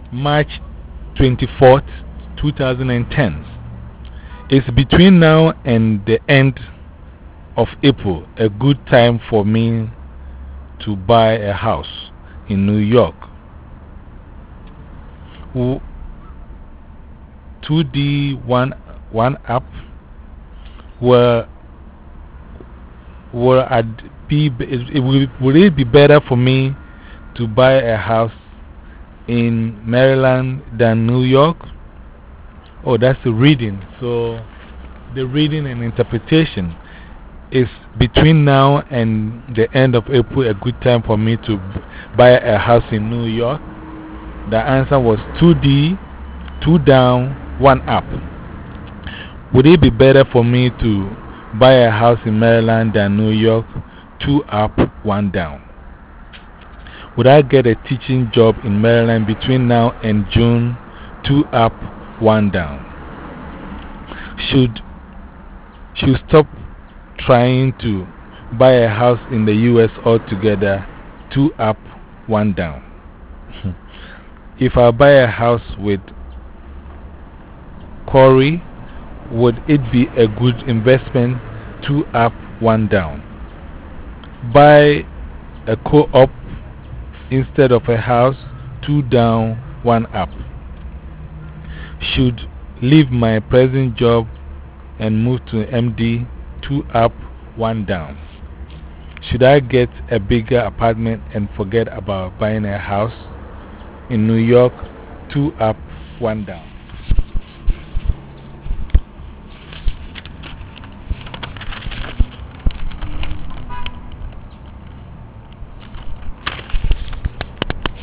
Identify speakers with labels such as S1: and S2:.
S1: March 24th, 2010. It's between now and the end of April a good time for me to buy a house in New York. 2D one up will would it be better for me to buy a house in Maryland than New York? Oh, that's the reading. So the reading and interpretation is between now and the end of April a good time for me to buy a house in New York. The answer was 2D, 2 down, 1 up. Would it be better for me to buy a house in Maryland than New York? 2 up, 1 down. Would I get a teaching job in Maryland between now and June? 2 up, 1 down. Should stop trying to buy a house in the US altogether? 2 up, 1 down. If I buy a house with Corey, would it be a good investment? 2 up, 1 down. Buy a co-op instead of a house? 2 down, 1 up. Should leave my present job and move to MD? 2 up, 1 down. Should I get a bigger apartment and forget about buying a house in New York? 2 up, 1 down.